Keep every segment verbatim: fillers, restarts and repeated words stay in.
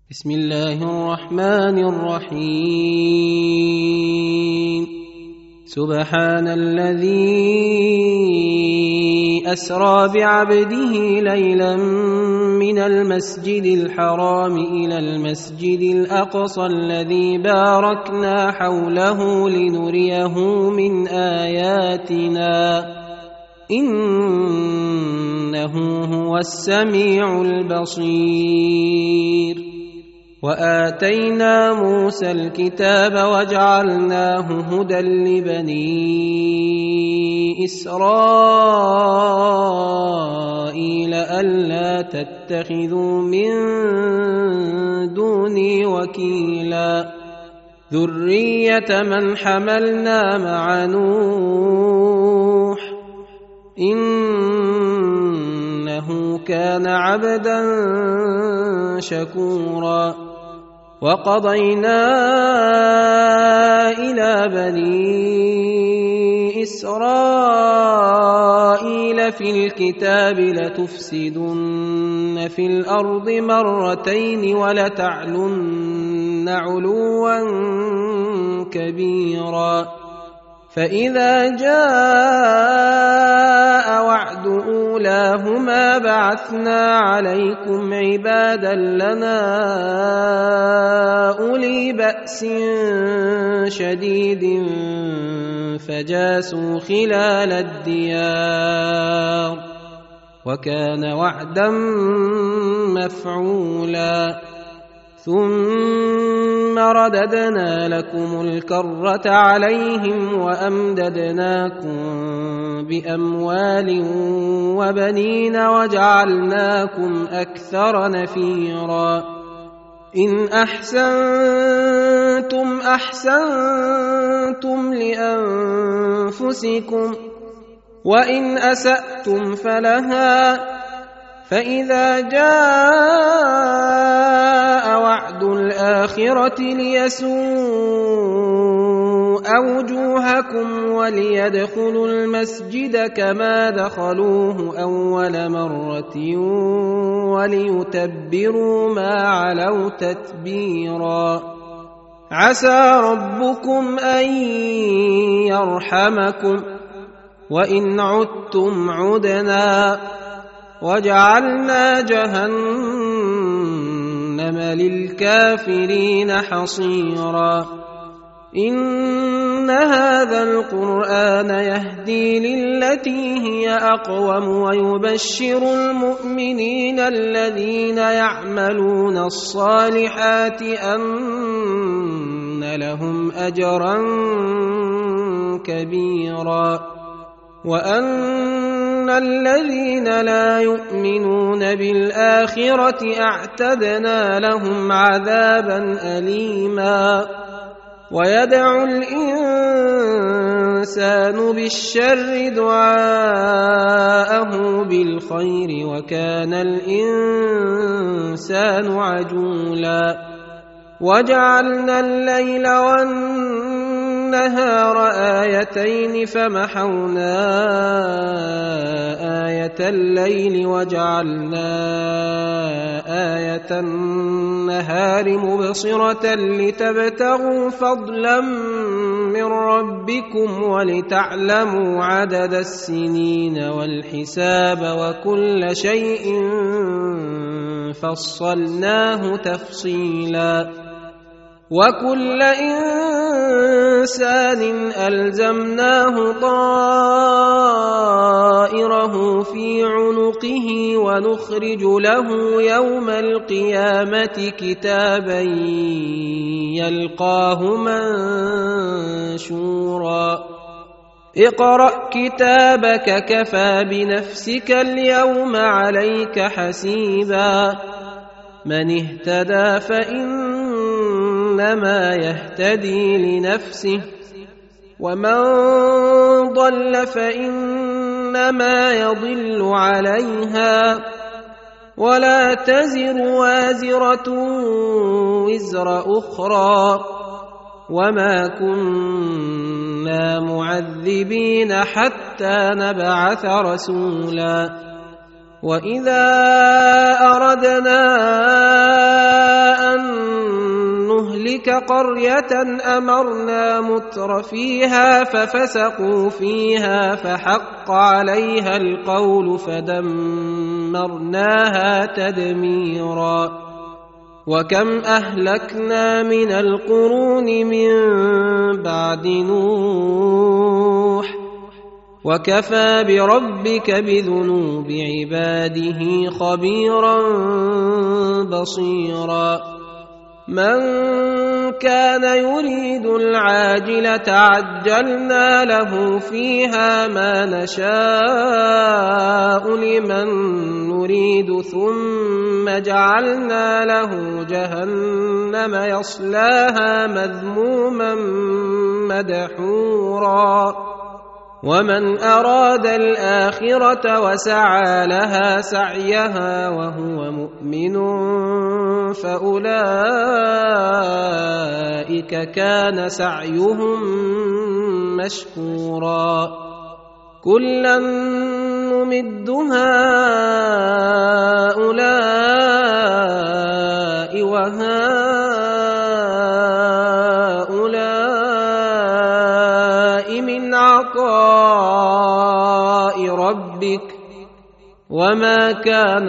بسم الله الرحمن الرحيم. سبحان الذي أسرى بعبده ليلا من المسجد الحرام إلى المسجد الأقصى الذي باركنا حوله لنريه من آياتنا إنه هو السميع البصير. وآتينا موسى الكتاب وجعلناه هدى لبني إسرائيل ألا تتخذوا من دوني وكيلا ذرية من حملنا مع نوح إنه كان عبدا شكورا. وقضينا إلى بني إسرائيل في الكتاب لتفسدن في الأرض مرتين ولتعلن علوا كبيرا. فإذا جاء وعد أولاهما بعثنا عليكم عبادا لنا أولي بأس شديد فجاسوا خلال الديار وكان وعدا مفعولا. ثم رددنا لكم الكرة عليهم وأمددناكم بأموال وبنين وجعلناكم أكثر نفيرا. إن أحسنتم أحسنتم لأنفسكم وإن أسأتم فلها. فإذا جاء وعد الآخرة ليسوء وجوهكم وليدخلوا المسجد كما دخلوه أول مرة وليتبروا ما علوا تتبيرا. عسى ربكم أن يرحمكم وإن عدتم عدنا وجعلنا جهنم للكافرين حصيرا. إن هذا القرآن يهدي للتي هي أقوم ويبشر المؤمنين الذين يعملون الصالحات أن لهم أجرا كبيرا وأن الذين لا يؤمنون بالآخرة أعتدنا لهم عذابا أليما. ويدعو الإنسان بالشر دعاءه بالخير وكان الإنسان عجولا. وجعلنا الليل والنهار آيتين فمحونا آية الليل وجعلنا آية النهار مبصرة لتبتغوا فضلا من ربكم ولتعلموا عدد السنين والحساب وكل شيء فصلناه تفصيلا. وكل إنسان ألزمناه طائره في عنقه ونخرج له يوم القيامة كتابا يلقاه منشورا. اقرأ كتابك كفى بنفسك اليوم عليك حسيبا. من اهتدى فإنما يهتدي لنفسه ومن ضل فإنما يضل عليها ولا تزر وازرة وزر أخرى وما كنا معذبين حتى نبعث رسولا. وإذا أردنا أن نهلك قرية أمرنا متر فيها ففسقوا فيها فحق عليها القول فدمرناها تدميرا وكم أهلكنا من القرون من بعد نوح وكفى بربك بذنوب عباده خبيرا بصيرا من كان يريد العاجلة عجلنا له فيها ما نشاء لمن نريد ثم جعلنا له جهنم يصلاها مذموما مدحورا ومن أراد الآخرة وسعى لها سعيها وهو مؤمن فأولئك كان سعيهم مشكورا كلا نمد هؤلاء وهؤلاء من عطاء ربك وما كان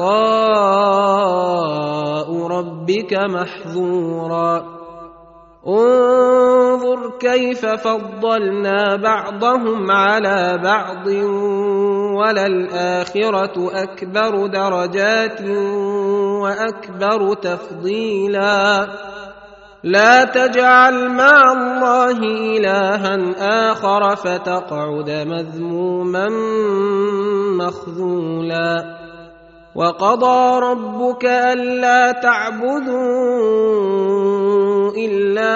عطاء ربك محظورا انظر كيف فضلنا بعضهم على بعض وللآخرة أكبر درجات وأكبر تفضيلا لا تجعل مع الله إلها آخر فتقعد مذموما مخذولا وقضى ربك ألا تعبدوا إلا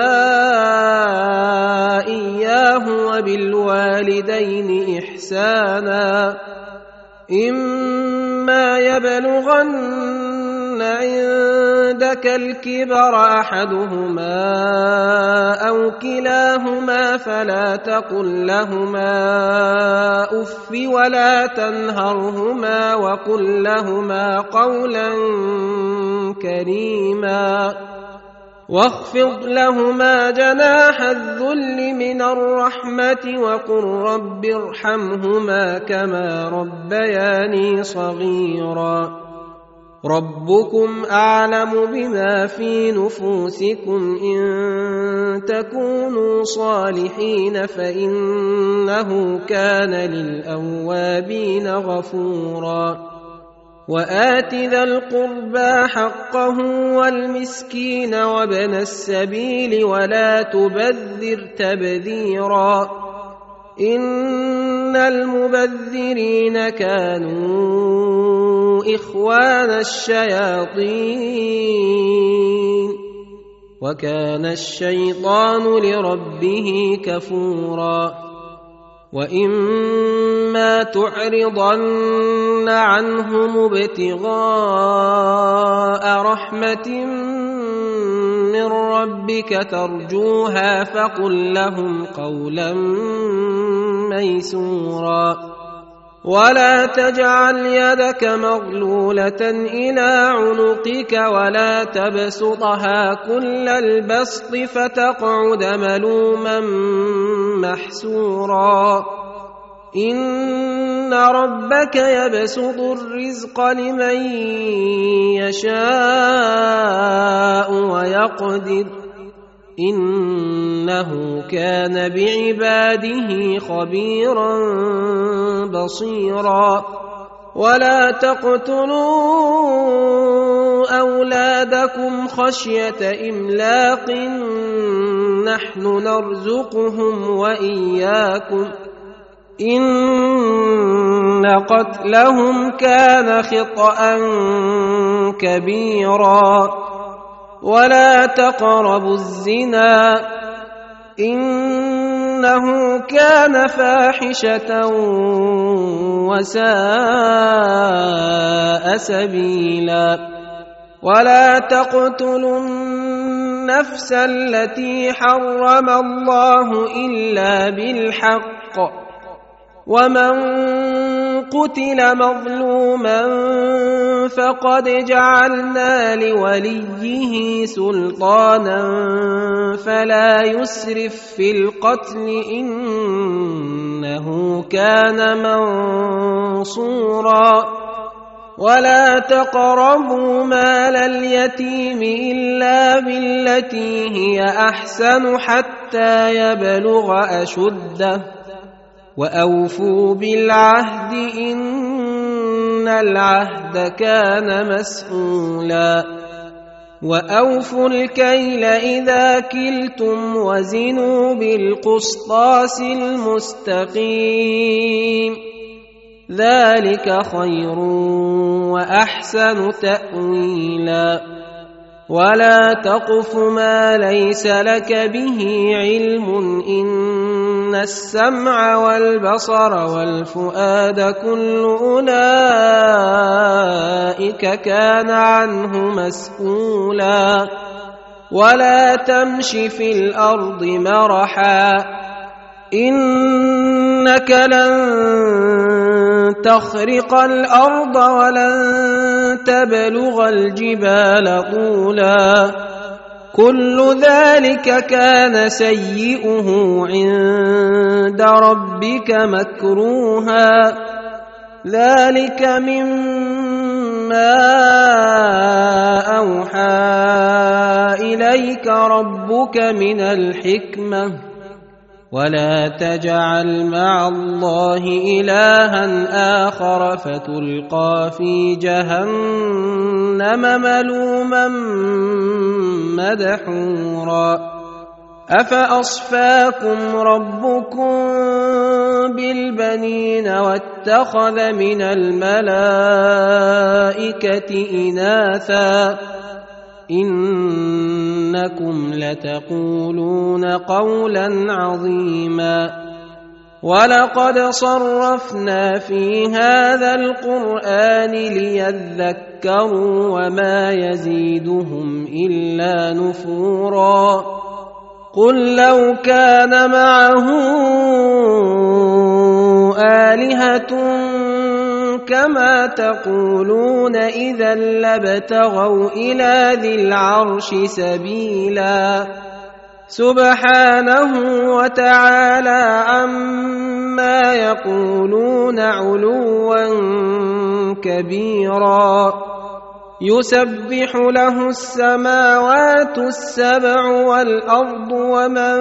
إياه وبالوالدين إحسانا إما يبلغن عندك الكبر أحدهما أو كلاهما فلا تقل لهما أف ولا تنهرهما وقل لهما قولا كريما واخفض لهما جناح الذل من الرحمة وقل رب ارحمهما كما ربياني صغيرا ربكم أعلم بما في نفوسكم إن تكونوا صالحين فإنه كان للأوابين غفورا وآت ذا القربى حقه والمسكين وابن السبيل ولا تبذر تبذيرا إن المبذرين كانوا إخوان الشياطين وكان الشيطان لربه كفورا وإما تعرضن عنهم ابتغاء رحمة من ربك ترجوها فقل لهم قولا ميسورا ولا تجعل يدك مغلولة إلى عنقك ولا تبسطها كل البسط فتقعد ملوما محسورا إن ربك يبسط الرزق لمن يشاء ويقدر إنه كان بعباده خبيرا بصيرا ولا تقتلوا أولادكم خشية إملاق نحن نرزقهم وإياكم إن قتلهم كان خطأ كبيرا ولا تقربوا الزنا إنه كان فاحشة وساء سبيلا ولا تقتلوا النفس التي حرم الله إلا بالحق ومن قتل مظلوما فقد جعلنا لوليه سلطانا فلا يسرف في القتل إنه كان منصورا ولا تقربوا مال اليتيم إلا بالتي هي أحسن حتى يبلغ أشده وأوفوا بالعهد إن العهد كان مسؤولا وأوفوا الكيل إذا كلتم وزنوا بالقسطاس المستقيم ذلك خير وأحسن تأويلا ولا تقف ما ليس لك به علم إن السمع والبصر والفؤاد كل أولئك كان عنه مسؤولا ولا تمش في الأرض مرحا إنك لن تخرق الأرض ولن تبلغ الجبال طولا كل ذلك كان سيئه عند ربك مكروها ذلك مما أوحى إليك ربك من الحكمة ولا تجعل مع الله إلها آخر فتلقى في جهنم ملوما مدحورا أفأصفاكم ربكم بالبنين واتخذ من الملائكة إناثا إنكم لتقولون قولا عظيما ولقد صرفنا في هذا القرآن ليذكروا وما يزيدهم إلا نفورا قل لو كان معه آلهة كما تقولون إذا لابتغوا إلى ذي العرش سبيلا سبحانه وتعالى عما يقولون علوا كبيرا يسبح له السماوات السبع والأرض ومن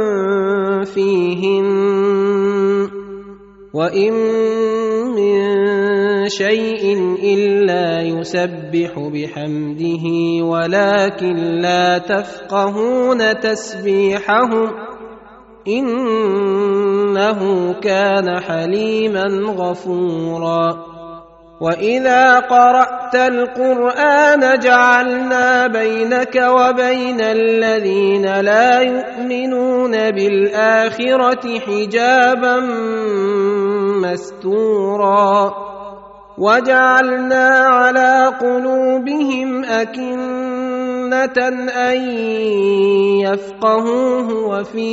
فيهن وإن من شيء إلا يسبح بحمده ولكن لا تفقهون تسبيحهم إنه كان حليما غفورا وإذا قرأت القرآن جعلنا بينك وبين الذين لا يؤمنون بالآخرة حجابا مستورا وجعلنا على قلوبهم أكنة أن يفقهوه وفي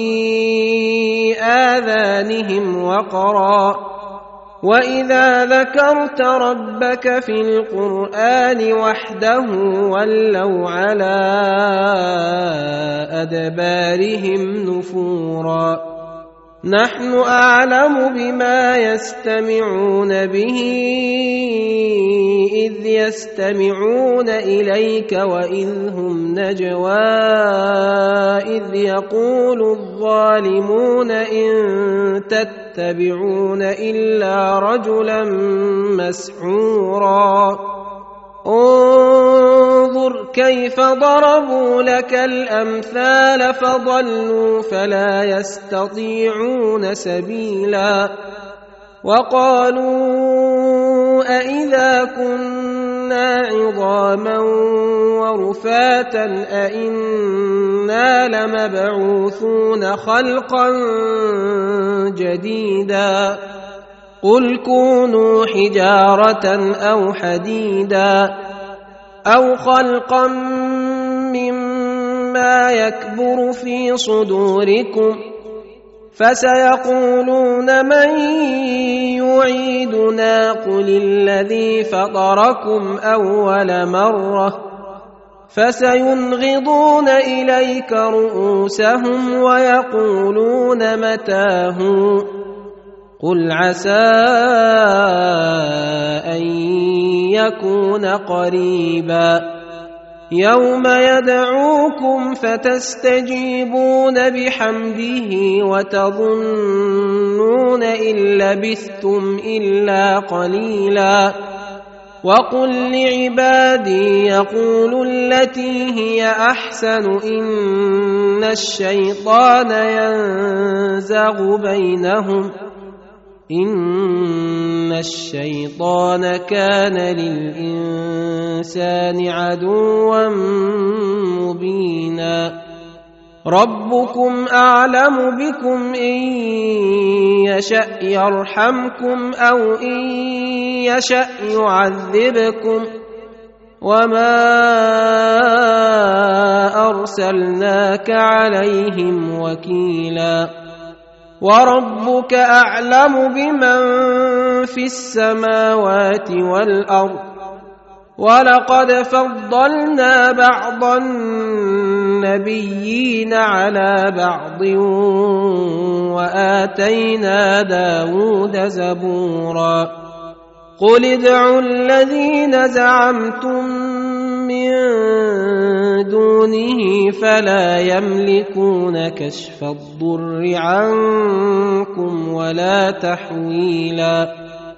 آذانهم وقرا وإذا ذكرت ربك في القرآن وحده ولوا على أدبارهم نفورا نحن أعلم بما يستمعون به إذ يستمعون إليك وإذ هم نجوى إذ يقول الظالمون إن تتبعون إلا رجلا مسحورا انظر كيف ضربوا لك الأمثال فضلوا فلا يستطيعون سبيلا وقالوا أإذا كنا عظاما ورفاتا أإنا لمبعوثون خلقا جديدا قل كونوا حجارة أو حديدا أو خلقا مما يكبر في صدوركم فسيقولون من يعيدنا قل الذي فطركم أول مرة فسينغضون إليك رؤوسهم ويقولون متاه قل عسى أن يكون قريبا يوم يدعوكم فتستجيبون بحمده وتظنون إن لبثتم إلا قليلا وقل لعبادي يقولوا التي هي أحسن إن الشيطان ينزغ بينهم إن الشيطان كان للإنسان عدوا مبينا ربكم أعلم بكم إن يشأ يرحمكم أو إن يشأ يعذبكم وما أرسلناك عليهم وكيلا وربك أعلم بمن في السماوات والأرض ولقد فضلنا بعض النبيين على بعض وآتينا داود زبورا قل ادعوا الذين زعمتم من دونه فلا يملكون كشف الضر عنكم ولا تحويلا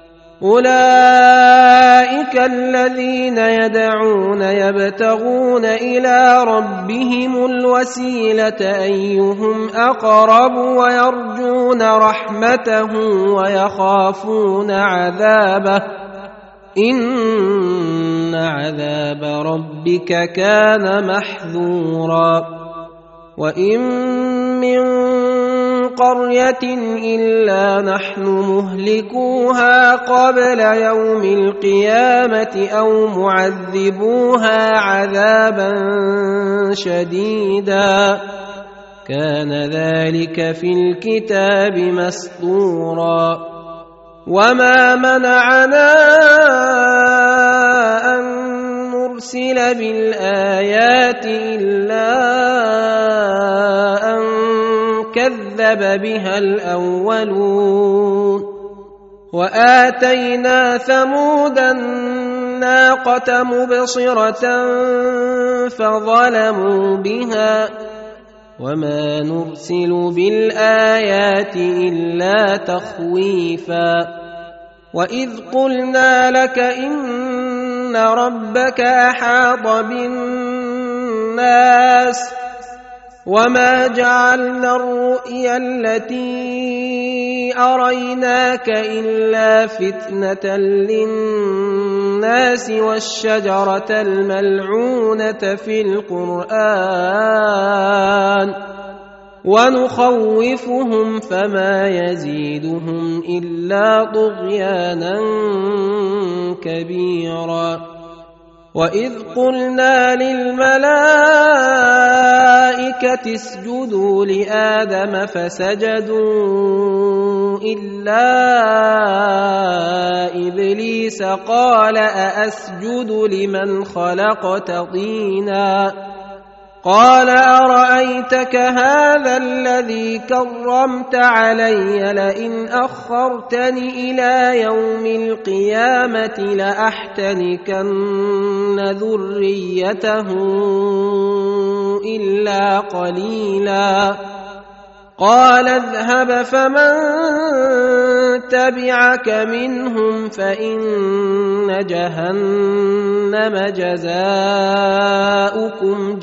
أولئك الذين يدعون يبتغون إلى ربهم الوسيلة أيهم أقرب ويرجون رحمته ويخافون عذابه إن عذاب ربك كان محذورا وإن من قرية إلا نحن مهلكوها قبل يوم القيامة أو معذبوها عذابا شديدا كان ذلك في الكتاب مسطورا وما منعنا أن نرسل بالآيات إلا أن كذب بها الأولون وآتينا ثمود الناقة مبصرة فظلموا بها وما نرسل بالآيات إلا تخويفا وإذ قلنا لك إن ربك أحاط بالناس وما جعلنا الرؤيا التي أريناك إلا فتنة للناس والشجرة الملعونة في القرآن ونخوفهم فما يزيدهم إلا طغيانا كبيرا وإذ قلنا للملائكة اسجدوا لآدم فسجدوا إلا إبليس قال أأسجد لمن خلقت طينا قال أرأيتك هذا الذي كرمت علي لئن أخرتني إلى يوم القيامة لأحتنكن ذريته إلا قليلا قال اذهب فمن تبعك منهم فإن جهنم جزاؤكم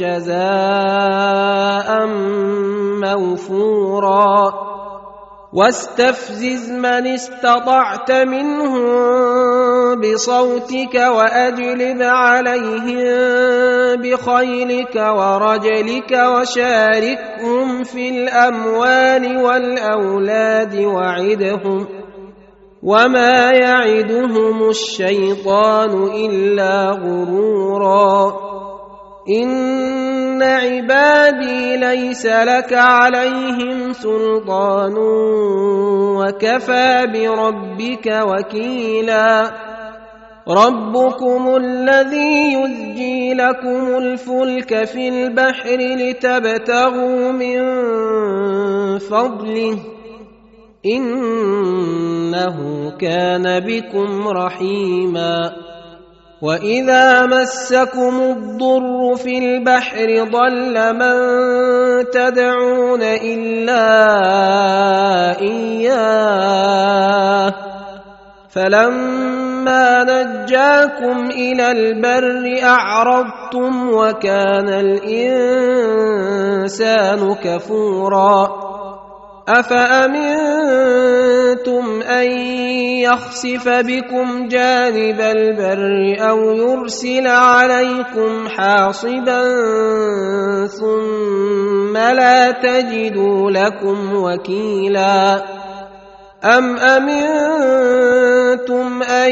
جزاء موفورا واستفزز من استطعت منهم بصوتك وأجلب عليهم بخيلك ورجلك وشاركهم في الأموال والأولاد وعدهم وما يعدهم الشيطان إلا غرورا إن عبادي ليس لك عليهم سلطان وكفى بربك وكيلا ربكم الذي يزجي لكم الفلك في البحر لتبتغوا من فضله إنه كان بكم رحيما وإذا مسكم الضر في البحر ضل من تدعون إلا إياه فلما نجاكم إلى البر أعرضتم وكان الإنسان كفورا أفأمنتم أن يخسف بكم جانب البر أو يرسل عليكم حاصبا ثم لا تجدوا لكم وكيلا أم أمنتم أن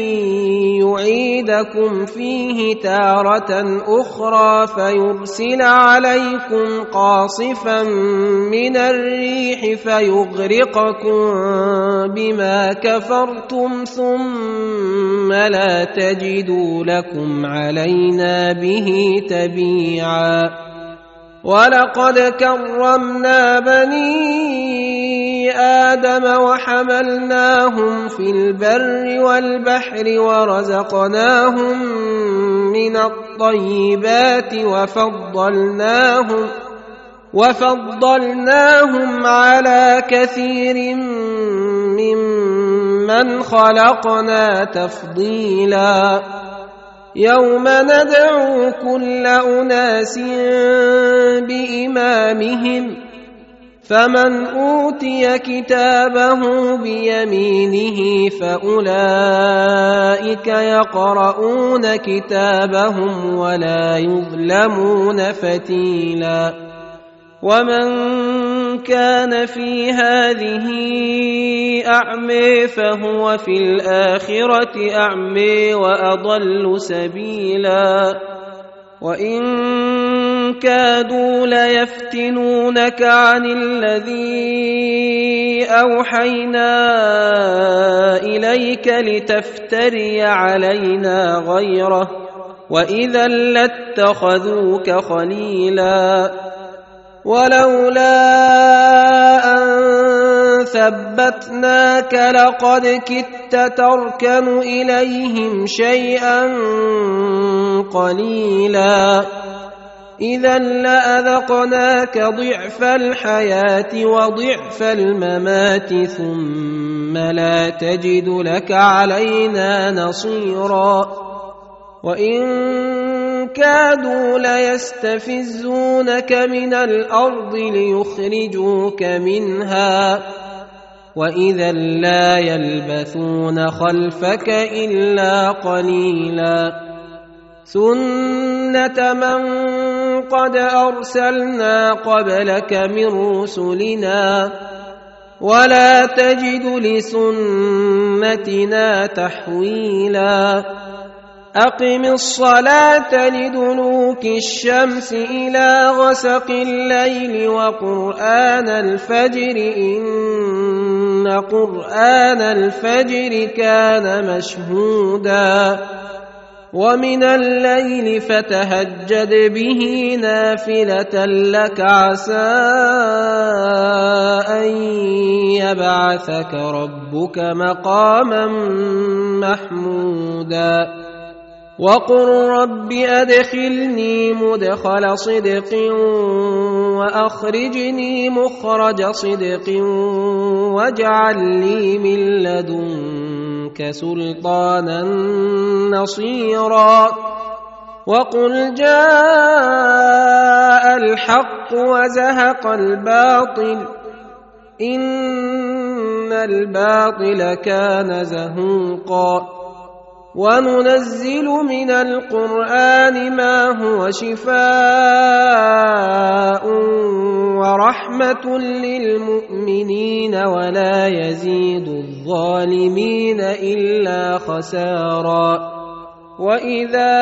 يعيدكم فيه تارة أخرى فيرسل عليكم قاصفا من الريح فيغرقكم بما كفرتم ثم لا تجدوا لكم علينا به تبيعا ولقد كرمنا بني آدم وحملناهم في البر والبحر ورزقناهم من الطيبات وفضلناهم وفضلناهم على كثير ممن خلقنا تفضيلا يوم ندعو كل أناس بإمامهم فمن أوتي كتابه بيمينه فأولئك يقرؤون كتابهم ولا يظلمون فتيلا ومن كان في هذه أعمى فهو في الآخرة أعمى وأضل سبيلا وإن كادوا ليفتنونك عن الذي أوحينا إليك لتفتري علينا غيره وإذا لاتخذوك خليلا ولولا أن ثبتناك لقد كدت تركن إليهم شيئا قليلا إذا لأذقناك ضعف الحياة وضعف الممات ثم لا تجد لك علينا نصيرا وإن كادوا ليستفزونك من الأرض ليخرجوك منها وإذا لا يلبثون خلفك إلا قليلا سنة من قد أرسلنا قبلك من رسلنا ولا تجد لسنتنا تحويلا أقم الصلاة لدلوك الشمس إلى غسق الليل وقرآن الفجر إن قرآن الفجر كان مشهودا ومن الليل فتهجد به نافلة لك عسى أن يبعثك ربك مقاما محمودا وقل رب أدخلني مدخل صدق وأخرجني مخرج صدق واجعل لي من لدنك سلطانا نصيرا وقل جاء الحق وزهق الباطل إن الباطل كان زهوقا وننزل من القرآن ما هو شفاء ورحمة للمؤمنين ولا يزيد الظالمين إلا خسارا وإذا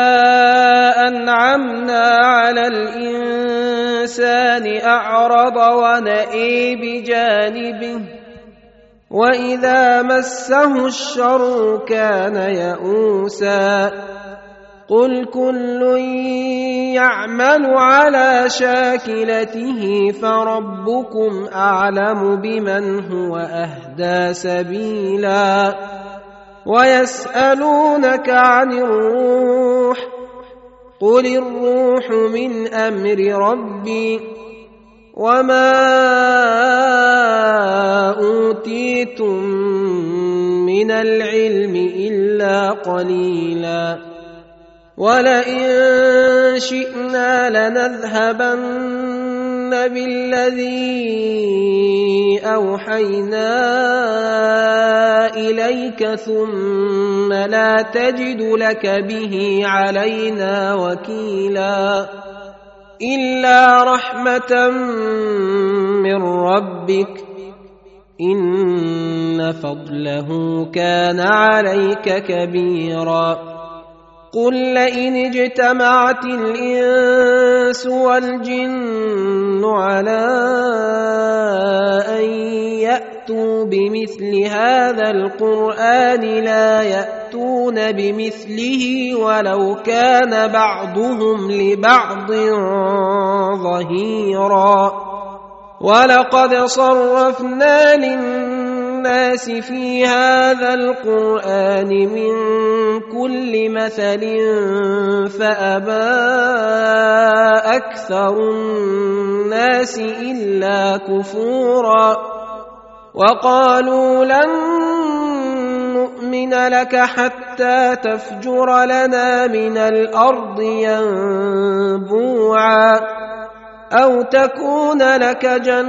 أنعمنا على الإنسان أعرض ونأى بجانبه وإذا مسه الشر كان يئوسا قل كل يعمل على شاكلته فربكم أعلم بمن هو أهدى سبيلا ويسألونك عن الروح قل الروح من أمر ربي وما أوتيتم من العلم إلا قليلا ولئن شئنا لنذهبن بالذي أوحينا إليك ثم لا تجد لك به علينا وكيلا إلا رحمة من ربك إن فضله كان عليك كبيرا قل لئن اجتمعت الإنس والجن على أن يأتوا بمثل هذا القرآن لا يأتون بمثله ولو كان بعضهم لبعض ظهيرا ولقد صرفنا للناس في هذا القرآن من كل مثل فأبى أكثر الناس إلا كفورا وقالوا لن نؤمن لك حتى تفجر لنا من الأرض ينبوعا أو تكون لك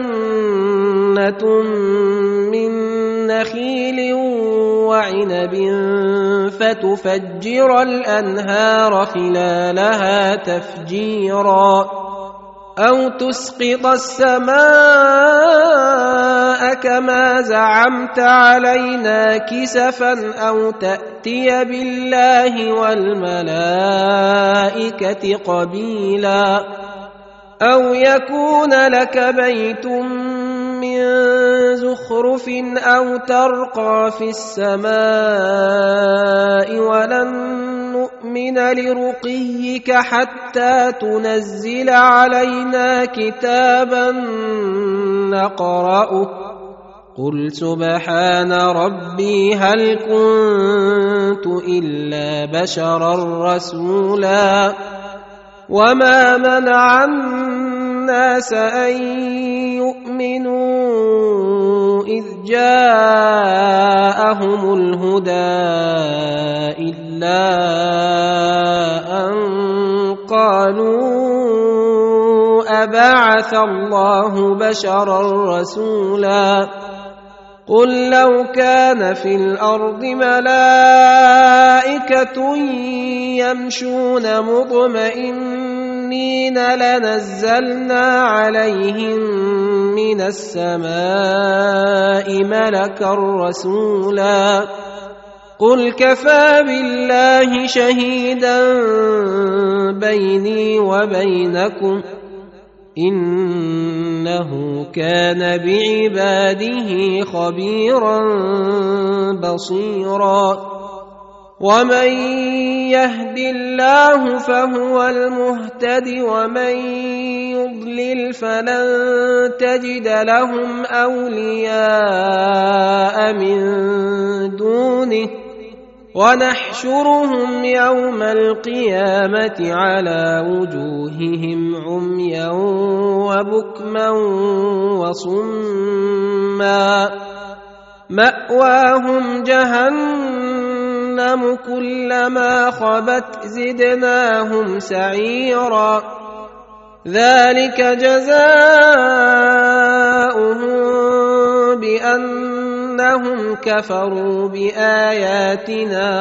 جنة من نخيل وعنب فتفجر الأنهار خلالها تفجيرا أو تسقط السماء كما زعمت علينا كسفا أو تأتي بالله والملائكة قبيلا أو يكون لك بيت من زخرف أو ترقى في السماء ولن نؤمن لرقيك حتى تنزل علينا كتابا نقرأه قل سبحان ربي هل كنت إلا بشرا رسولا وما منع الناس أن يؤمنوا إذ جاءهم الهدى إلا أن قالوا أبعث الله بشرا رسولا قل لو كان في الأرض ملائكة يمشون مطمئنين لنزلنا عليهم من السماء ملكا رسولا قل كفى بالله شهيدا بيني وبينكم إنه كان بعباده خبيرا بصيرا ومن يهد الله فهو المهتد ومن يضلل فلن تجد لهم أولياء من دونه ونحشرهم يوم القيامة على وجوههم عميا وبكما وصما مأواهم جهنم كلما خبت زدناهم سعيرا ذلك جزاؤهم بأنهم كفروا بآياتنا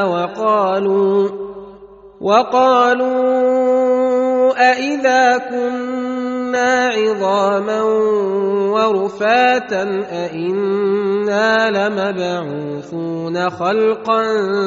وقالوا وقالوا أإذا كنا كنا عظاما ورفاتا أئنا لمبعوثون خلقا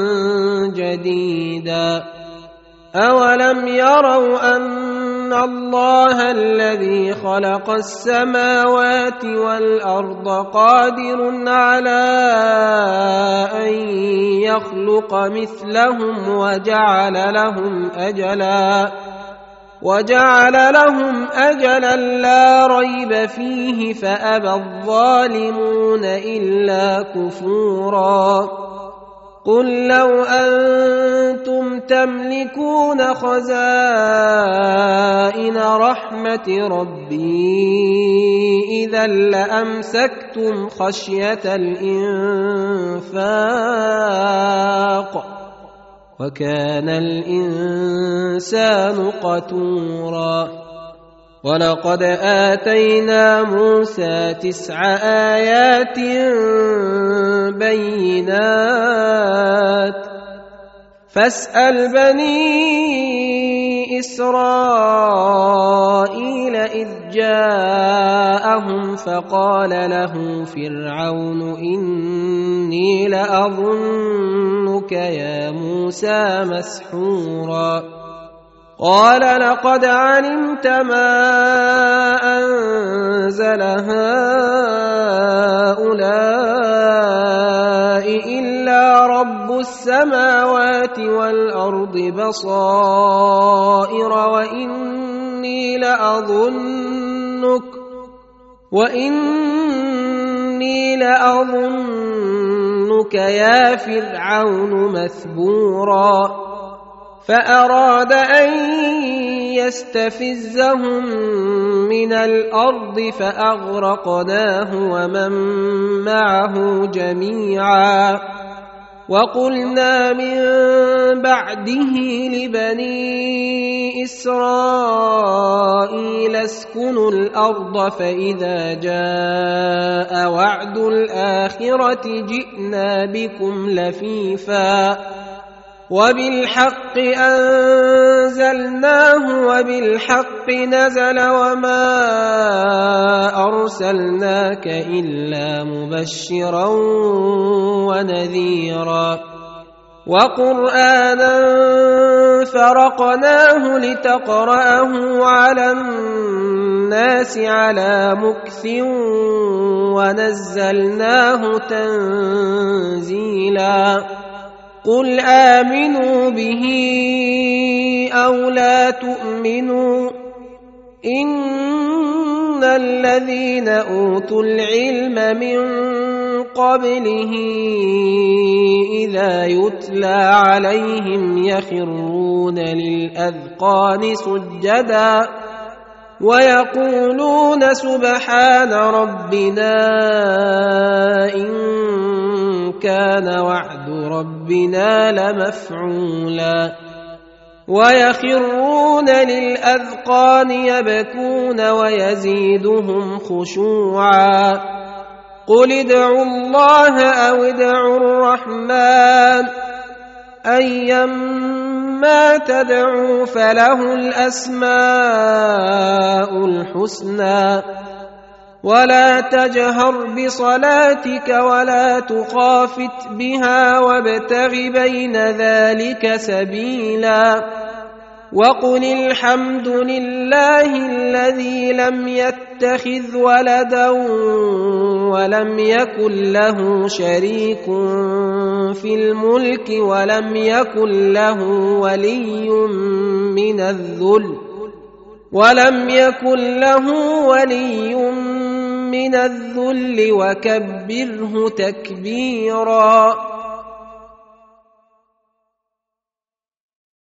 جديدا أولم يروا أن الله الذي خلق السماوات والأرض قادر على أن يخلق مثلهم وجعل لهم أجلا وجعل لهم أجلا لا ريب فيه فأبى الظالمون إلا كفورا قل لو أنتم تملكون خزائن رحمة ربي إذا لأمسكتم خشية الإنفاق وكان الإنسان قتورا ولقد آتينا موسى تسع آيات بينات فاسأل بني إسرائيل إذ جاءهم فقال له فرعون إني لأظنك يا موسى مسحورا قال لقد علمت ما أنزل هؤلاء إلا رب السماوات والأرض بصائر وإني لأظنك وإني لأظنك يا فرعون مثبورا فأراد أن يستفزهم من الأرض فأغرقناه ومن معه جميعا وقلنا من بعده لبني إسرائيل اسكنوا الأرض فإذا جاء وعد الآخرة جئنا بكم لفيفا وبالحق أنزلناه وبالحق نزل وما أرسلناك إلا مبشرا ونذيرا وقرآنا فرقناه لتقرأه على الناس على مكث ونزلناه تنزيلا قل آمنوا به أو لا تؤمنوا إن الذين أوتوا العلم من قبله إذا يتلى عليهم يخرون للأذقان سجدا ويقولون سبحان ربنا إن كان وعد ربنا لمفعولا ويخرون للأذقان يبكون ويزيدهم خشوعا قل ادعوا الله أو ادعوا الرحمن أيما تدعوا فله الأسماء الحسنى ولا تجهر بصلاتك ولا تخافت بها وابتغ بين ذلك سبيلا وقل الحمد لله الذي لم يتخذ ولدا ولم يكن له شريك في الملك ولم يكن له ولي من الذل ولم يكن له ولي من الذل وكبره تكبيرا